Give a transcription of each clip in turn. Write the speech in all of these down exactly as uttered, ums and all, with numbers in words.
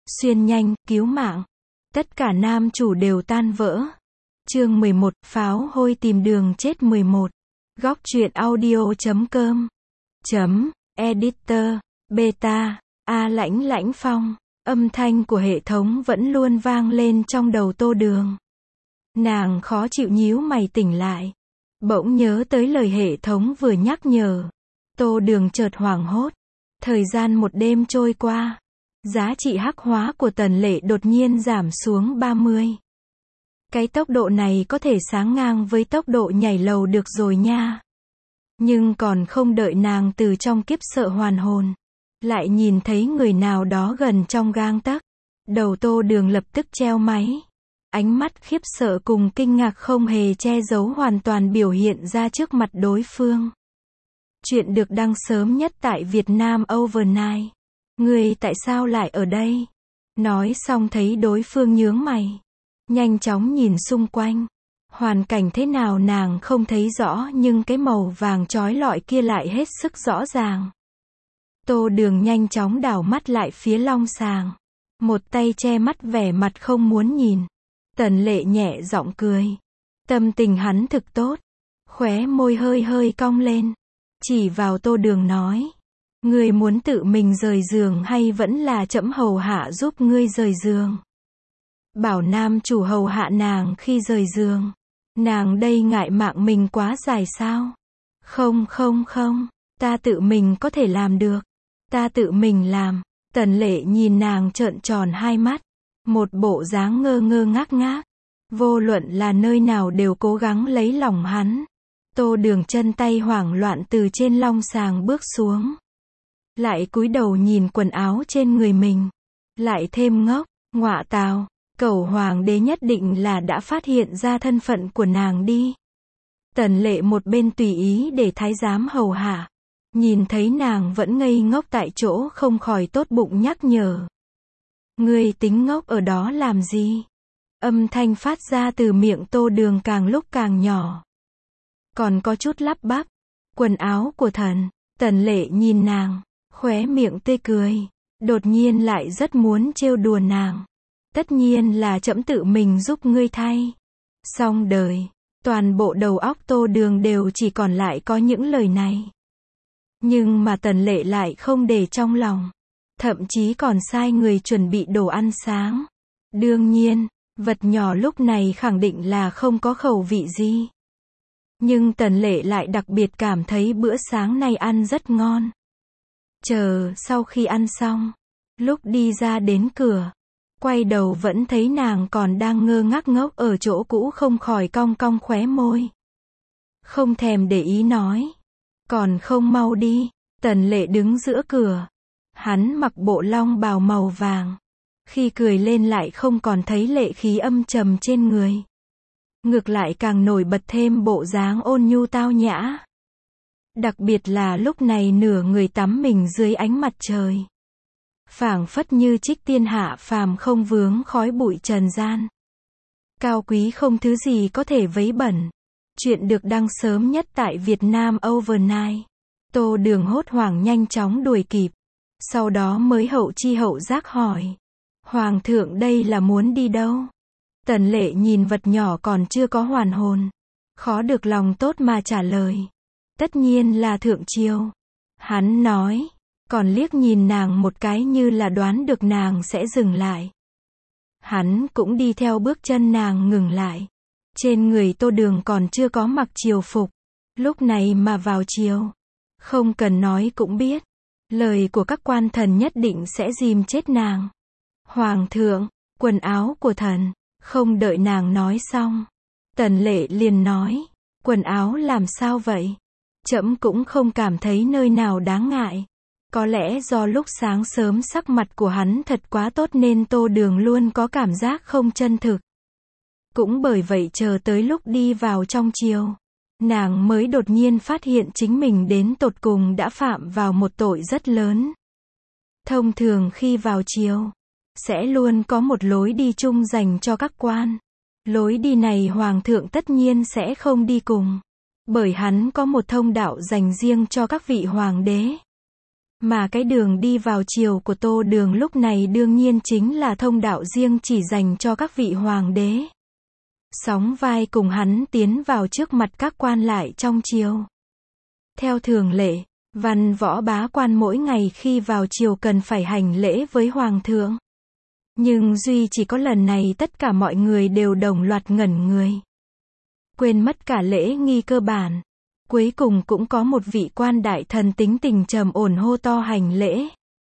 xuyên nhanh, cứu mạng. Tất cả nam chủ đều tan vỡ. Chương mười một, pháo hôi tìm đường chết mười một. Góc truyện audio chấm com. Chấm, editor, beta, A Lãnh Lãnh Phong. Âm thanh của hệ thống vẫn luôn vang lên trong đầu Tô Đường. Nàng khó chịu nhíu mày tỉnh lại. Bỗng nhớ tới lời hệ thống vừa nhắc nhở. Tô Đường chợt hoảng hốt. Thời gian một đêm trôi qua. Giá trị hắc hóa của Tần Lệ đột nhiên giảm xuống ba mươi. Cái tốc độ này có thể sánh ngang với tốc độ nhảy lầu được rồi nha. Nhưng còn không đợi nàng từ trong kiếp sợ hoàn hồn, lại nhìn thấy người nào đó gần trong gang tấc. Đầu Tô Đường lập tức treo máy. Ánh mắt khiếp sợ cùng kinh ngạc không hề che giấu hoàn toàn biểu hiện ra trước mặt đối phương. Chuyện được đăng sớm nhất tại Việt Nam Overnight. Ngươi tại sao lại ở đây? Nói xong thấy đối phương nhướng mày. Nhanh chóng nhìn xung quanh. Hoàn cảnh thế nào nàng không thấy rõ nhưng cái màu vàng chói lọi kia lại hết sức rõ ràng. Tô Đường nhanh chóng đảo mắt lại phía long sàng. Một tay che mắt vẻ mặt không muốn nhìn. Tần Lệ nhẹ giọng cười. Tâm tình hắn thực tốt. Khóe môi hơi hơi cong lên. Chỉ vào Tô Đường nói. Ngươi muốn tự mình rời giường hay vẫn là trẫm hầu hạ giúp ngươi rời giường? Bảo nam chủ hầu hạ nàng khi rời giường. Nàng đây ngại mạng mình quá dài sao? Không không không, ta tự mình có thể làm được. Ta tự mình làm. Tần Lệ nhìn nàng trợn tròn hai mắt. Một bộ dáng ngơ ngơ ngác ngác. Vô luận là nơi nào đều cố gắng lấy lòng hắn. Tô Đường chân tay hoảng loạn từ trên long sàng bước xuống. Lại cúi đầu nhìn quần áo trên người mình. Lại thêm ngốc, ngọa tào, cẩu hoàng đế nhất định là đã phát hiện ra thân phận của nàng đi. Tần Lệ một bên tùy ý để thái giám hầu hạ. Nhìn thấy nàng vẫn ngây ngốc tại chỗ không khỏi tốt bụng nhắc nhở. Ngươi tính ngốc ở đó làm gì? Âm thanh phát ra từ miệng Tô Đường càng lúc càng nhỏ. Còn có chút lắp bắp. Quần áo của thần. Tần Lệ nhìn nàng. Khóe miệng tươi cười. Đột nhiên lại rất muốn trêu đùa nàng. Tất nhiên là trẫm tự mình giúp ngươi thay. Xong đời. Toàn bộ đầu óc Tô Đường đều chỉ còn lại có những lời này. Nhưng mà Tần Lệ lại không để trong lòng. Thậm chí còn sai người chuẩn bị đồ ăn sáng. Đương nhiên, vật nhỏ lúc này khẳng định là không có khẩu vị gì. Nhưng Tần Lệ lại đặc biệt cảm thấy bữa sáng này ăn rất ngon. Chờ sau khi ăn xong, lúc đi ra đến cửa, quay đầu vẫn thấy nàng còn đang ngơ ngác ngốc ở chỗ cũ không khỏi cong cong khóe môi. Không thèm để ý nói. Còn không mau đi. Tần Lệ đứng giữa cửa. Hắn mặc bộ long bào màu vàng. Khi cười lên lại không còn thấy lệ khí âm trầm trên người. Ngược lại càng nổi bật thêm bộ dáng ôn nhu tao nhã. Đặc biệt là lúc này nửa người tắm mình dưới ánh mặt trời. Phảng phất như trích tiên hạ phàm không vướng khói bụi trần gian. Cao quý không thứ gì có thể vấy bẩn. Chuyện được đăng sớm nhất tại Việt Nam Overnight. Tô Đường hốt hoảng nhanh chóng đuổi kịp. Sau đó mới hậu chi hậu giác hỏi. Hoàng thượng đây là muốn đi đâu? Tần Lệ nhìn vật nhỏ còn chưa có hoàn hồn. Khó được lòng tốt mà trả lời. Tất nhiên là thượng triều. Hắn nói. Còn liếc nhìn nàng một cái như là đoán được nàng sẽ dừng lại. Hắn cũng đi theo bước chân nàng ngừng lại. Trên người Tô Đường còn chưa có mặc triều phục. Lúc này mà vào triều. Không cần nói cũng biết. Lời của các quan thần nhất định sẽ dìm chết nàng. Hoàng thượng, quần áo của thần. Không đợi nàng nói xong. Tần Lệ liền nói. Quần áo làm sao vậy? Trẫm cũng không cảm thấy nơi nào đáng ngại. Có lẽ do lúc sáng sớm sắc mặt của hắn thật quá tốt nên Tô Đường luôn có cảm giác không chân thực. Cũng bởi vậy chờ tới lúc đi vào trong triều, nàng mới đột nhiên phát hiện chính mình đến tột cùng đã phạm vào một tội rất lớn. Thông thường khi vào triều, sẽ luôn có một lối đi chung dành cho các quan. Lối đi này hoàng thượng tất nhiên sẽ không đi cùng. Bởi hắn có một thông đạo dành riêng cho các vị hoàng đế. Mà cái đường đi vào triều của Tô Đường lúc này đương nhiên chính là thông đạo riêng chỉ dành cho các vị hoàng đế. Sóng vai cùng hắn tiến vào trước mặt các quan lại trong triều. Theo thường lệ, văn võ bá quan mỗi ngày khi vào triều cần phải hành lễ với hoàng thượng. Nhưng duy chỉ có lần này tất cả mọi người đều đồng loạt ngẩn người. Quên mất cả lễ nghi cơ bản. Cuối cùng cũng có một vị quan đại thần tính tình trầm ổn hô to hành lễ.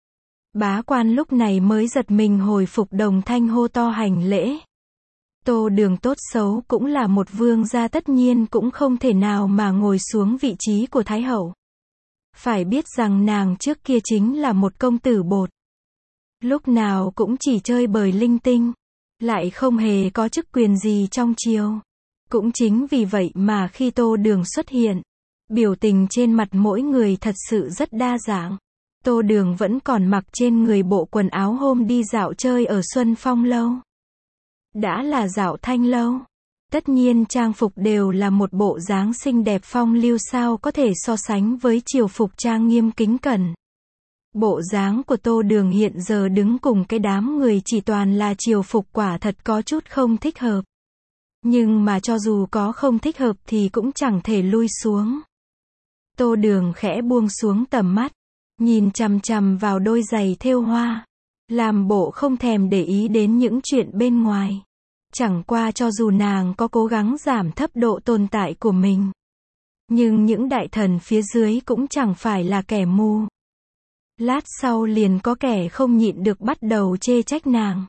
Bá quan lúc này mới giật mình hồi phục đồng thanh hô to hành lễ. Tô Đường tốt xấu cũng là một vương gia, tất nhiên cũng không thể nào mà ngồi xuống vị trí của Thái hậu. Phải biết rằng nàng trước kia chính là một công tử bột. Lúc nào cũng chỉ chơi bời linh tinh. Lại không hề có chức quyền gì trong triều. Cũng chính vì vậy mà khi Tô Đường xuất hiện, biểu tình trên mặt mỗi người thật sự rất đa dạng. Tô Đường vẫn còn mặc trên người bộ quần áo hôm đi dạo chơi ở Xuân Phong Lâu. Đã là dạo Thanh Lâu. Tất nhiên trang phục đều là một bộ dáng xinh đẹp phong lưu, sao có thể so sánh với triều phục trang nghiêm kính cẩn. Bộ dáng của Tô Đường hiện giờ đứng cùng cái đám người chỉ toàn là triều phục quả thật có chút không thích hợp. Nhưng mà cho dù có không thích hợp thì cũng chẳng thể lui xuống. Tô Đường khẽ buông xuống tầm mắt, nhìn chằm chằm vào đôi giày thêu hoa, làm bộ không thèm để ý đến những chuyện bên ngoài. Chẳng qua cho dù nàng có cố gắng giảm thấp độ tồn tại của mình, nhưng những đại thần phía dưới cũng chẳng phải là kẻ mù. Lát sau liền có kẻ không nhịn được bắt đầu chê trách nàng.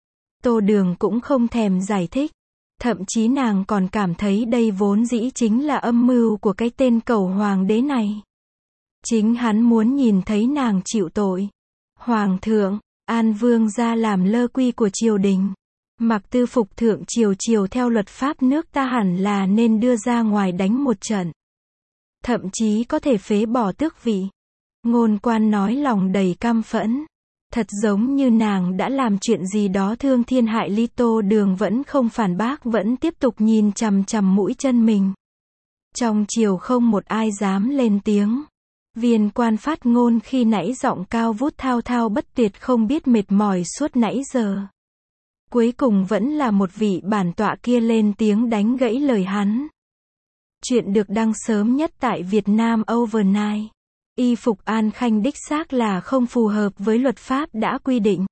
Tô Đường cũng không thèm giải thích. Thậm chí nàng còn cảm thấy đây vốn dĩ chính là âm mưu của cái tên cẩu hoàng đế này. Chính hắn muốn nhìn thấy nàng chịu tội. Hoàng thượng, An Vương gia làm lơ quy của triều đình. Mặc tư phục thượng triều triều theo luật pháp nước ta hẳn là nên đưa ra ngoài đánh một trận. Thậm chí có thể phế bỏ tước vị. Ngôn quan nói lòng đầy căm phẫn. Thật giống như nàng đã làm chuyện gì đó thương thiên hại lý. Tô Đường vẫn không phản bác, vẫn tiếp tục nhìn chằm chằm mũi chân mình. Trong triều không một ai dám lên tiếng. Viên quan phát ngôn khi nãy giọng cao vút thao thao bất tuyệt không biết mệt mỏi suốt nãy giờ. Cuối cùng vẫn là một vị bản tọa kia lên tiếng đánh gãy lời hắn. Chuyện được đăng sớm nhất tại Việt Nam Overnight. Y phục An Khanh đích xác là không phù hợp với luật pháp đã quy định.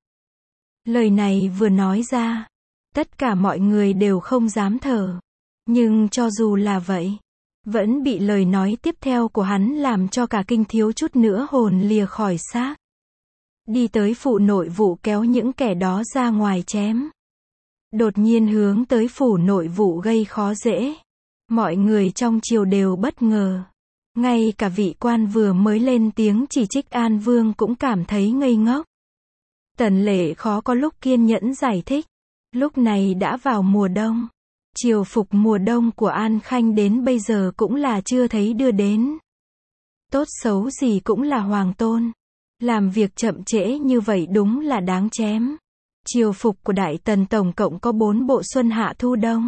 Lời này vừa nói ra, tất cả mọi người đều không dám thở. Nhưng cho dù là vậy, vẫn bị lời nói tiếp theo của hắn làm cho cả kinh, thiếu chút nữa hồn lìa khỏi xác. Đi tới phủ nội vụ kéo những kẻ đó ra ngoài chém. Đột nhiên hướng tới phủ nội vụ gây khó dễ. Mọi người trong triều đều bất ngờ. Ngay cả vị quan vừa mới lên tiếng chỉ trích An Vương cũng cảm thấy ngây ngốc. Tần Lệ khó có lúc kiên nhẫn giải thích. Lúc này đã vào mùa đông. Triều phục mùa đông của An Khanh đến bây giờ cũng là chưa thấy đưa đến. Tốt xấu gì cũng là hoàng tôn. Làm việc chậm trễ như vậy đúng là đáng chém. Triều phục của Đại Tần tổng cộng có bốn bộ xuân hạ thu đông.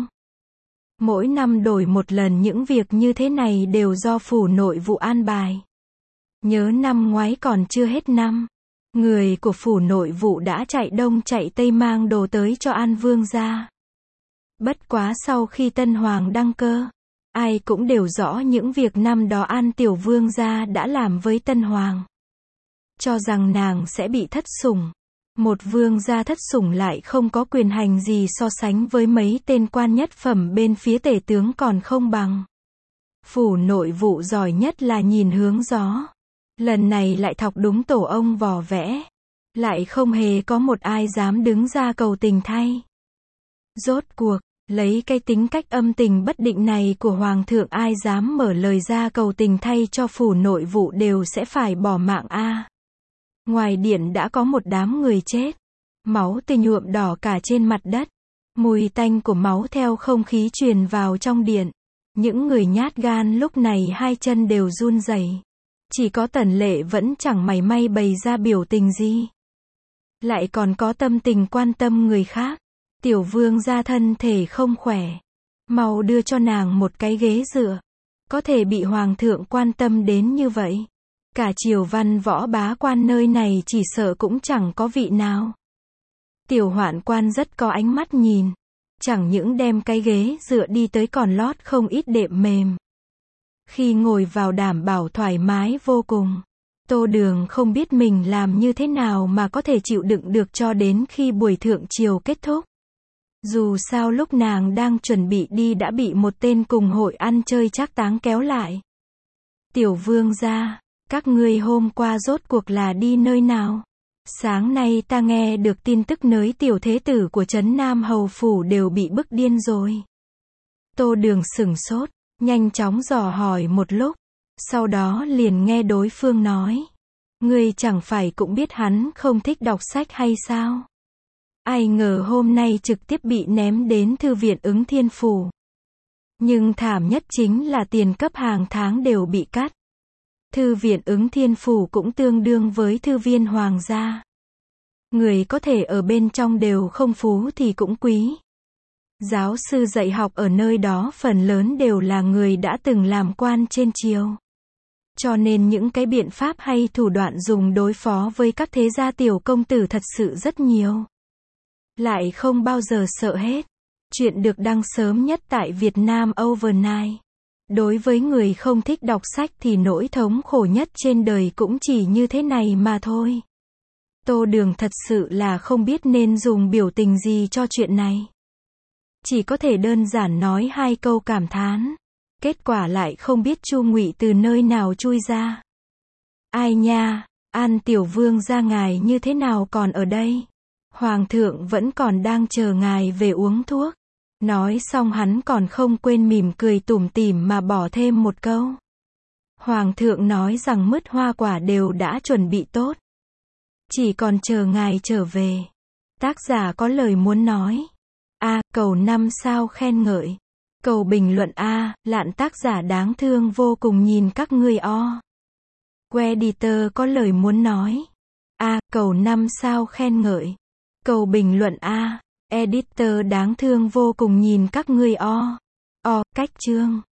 Mỗi năm đổi một lần, những việc như thế này đều do phủ nội vụ an bài. Nhớ năm ngoái còn chưa hết năm, người của phủ nội vụ đã chạy đông chạy tây mang đồ tới cho An Vương gia. Bất quá sau khi Tân Hoàng đăng cơ, ai cũng đều rõ những việc năm đó An Tiểu Vương gia đã làm với Tân Hoàng. Cho rằng nàng sẽ bị thất sủng. Một vương gia thất sủng lại không có quyền hành gì, so sánh với mấy tên quan nhất phẩm bên phía tể tướng còn không bằng. Phủ nội vụ giỏi nhất là nhìn hướng gió. Lần này lại thọc đúng tổ ông vò vẽ. Lại không hề có một ai dám đứng ra cầu tình thay. Rốt cuộc, lấy cái tính cách âm tình bất định này của Hoàng thượng, ai dám mở lời ra cầu tình thay cho phủ nội vụ đều sẽ phải bỏ mạng a. Ngoài điện đã có một đám người chết. Máu tươi nhuộm đỏ cả trên mặt đất. Mùi tanh của máu theo không khí truyền vào trong điện. Những người nhát gan lúc này hai chân đều run rẩy. Chỉ có Tần Lệ vẫn chẳng mảy may bày ra biểu tình gì. Lại còn có tâm tình quan tâm người khác. Tiểu vương gia thân thể không khỏe. Mau đưa cho nàng một cái ghế dựa. Có thể bị hoàng thượng quan tâm đến như vậy. Cả triều văn võ bá quan nơi này chỉ sợ cũng chẳng có vị nào. Tiểu Hoạn Quan rất có ánh mắt nhìn. Chẳng những đem cái ghế dựa đi tới còn lót không ít đệm mềm. Khi ngồi vào đảm bảo thoải mái vô cùng. Tô Đường không biết mình làm như thế nào mà có thể chịu đựng được cho đến khi buổi thượng triều kết thúc. Dù sao lúc nàng đang chuẩn bị đi đã bị một tên cùng hội ăn chơi trác táng kéo lại. Tiểu vương gia, các ngươi hôm qua rốt cuộc là đi nơi nào? Sáng nay ta nghe được tin tức nới tiểu thế tử của trấn Nam Hầu Phủ đều bị bức điên rồi. Tô Đường sửng sốt, nhanh chóng dò hỏi một lúc. Sau đó liền nghe đối phương nói. Ngươi chẳng phải cũng biết hắn không thích đọc sách hay sao? Ai ngờ hôm nay trực tiếp bị ném đến thư viện Ứng Thiên Phủ. Nhưng thảm nhất chính là tiền cấp hàng tháng đều bị cắt. Thư viện Ứng Thiên Phủ cũng tương đương với thư viên hoàng gia. Người có thể ở bên trong đều không phú thì cũng quý. Giáo sư dạy học ở nơi đó phần lớn đều là người đã từng làm quan trên triều. Cho nên những cái biện pháp hay thủ đoạn dùng đối phó với các thế gia tiểu công tử thật sự rất nhiều. Lại không bao giờ sợ hết. Chuyện được đăng sớm nhất tại Việt Nam Overnight. Đối với người không thích đọc sách thì nỗi thống khổ nhất trên đời cũng chỉ như thế này mà thôi. Tô Đường thật sự là không biết nên dùng biểu tình gì cho chuyện này. Chỉ có thể đơn giản nói hai câu cảm thán. Kết quả lại không biết Chu Ngụy từ nơi nào chui ra. Ai nha, An tiểu vương gia ngài như thế nào còn ở đây? Hoàng thượng vẫn còn đang chờ ngài về uống thuốc. Nói xong hắn còn không quên mỉm cười tủm tỉm mà bỏ thêm một câu. Hoàng thượng nói rằng mứt hoa quả đều đã chuẩn bị tốt. Chỉ còn chờ ngài trở về. Tác giả có lời muốn nói. A. Cầu năm sao khen ngợi. Cầu bình luận A. Lạn tác giả đáng thương vô cùng nhìn các ngươi o. Editor có lời muốn nói. A. Cầu năm sao khen ngợi. Cầu bình luận A. Editor đáng thương vô cùng nhìn các ngươi o. O. Cách chương.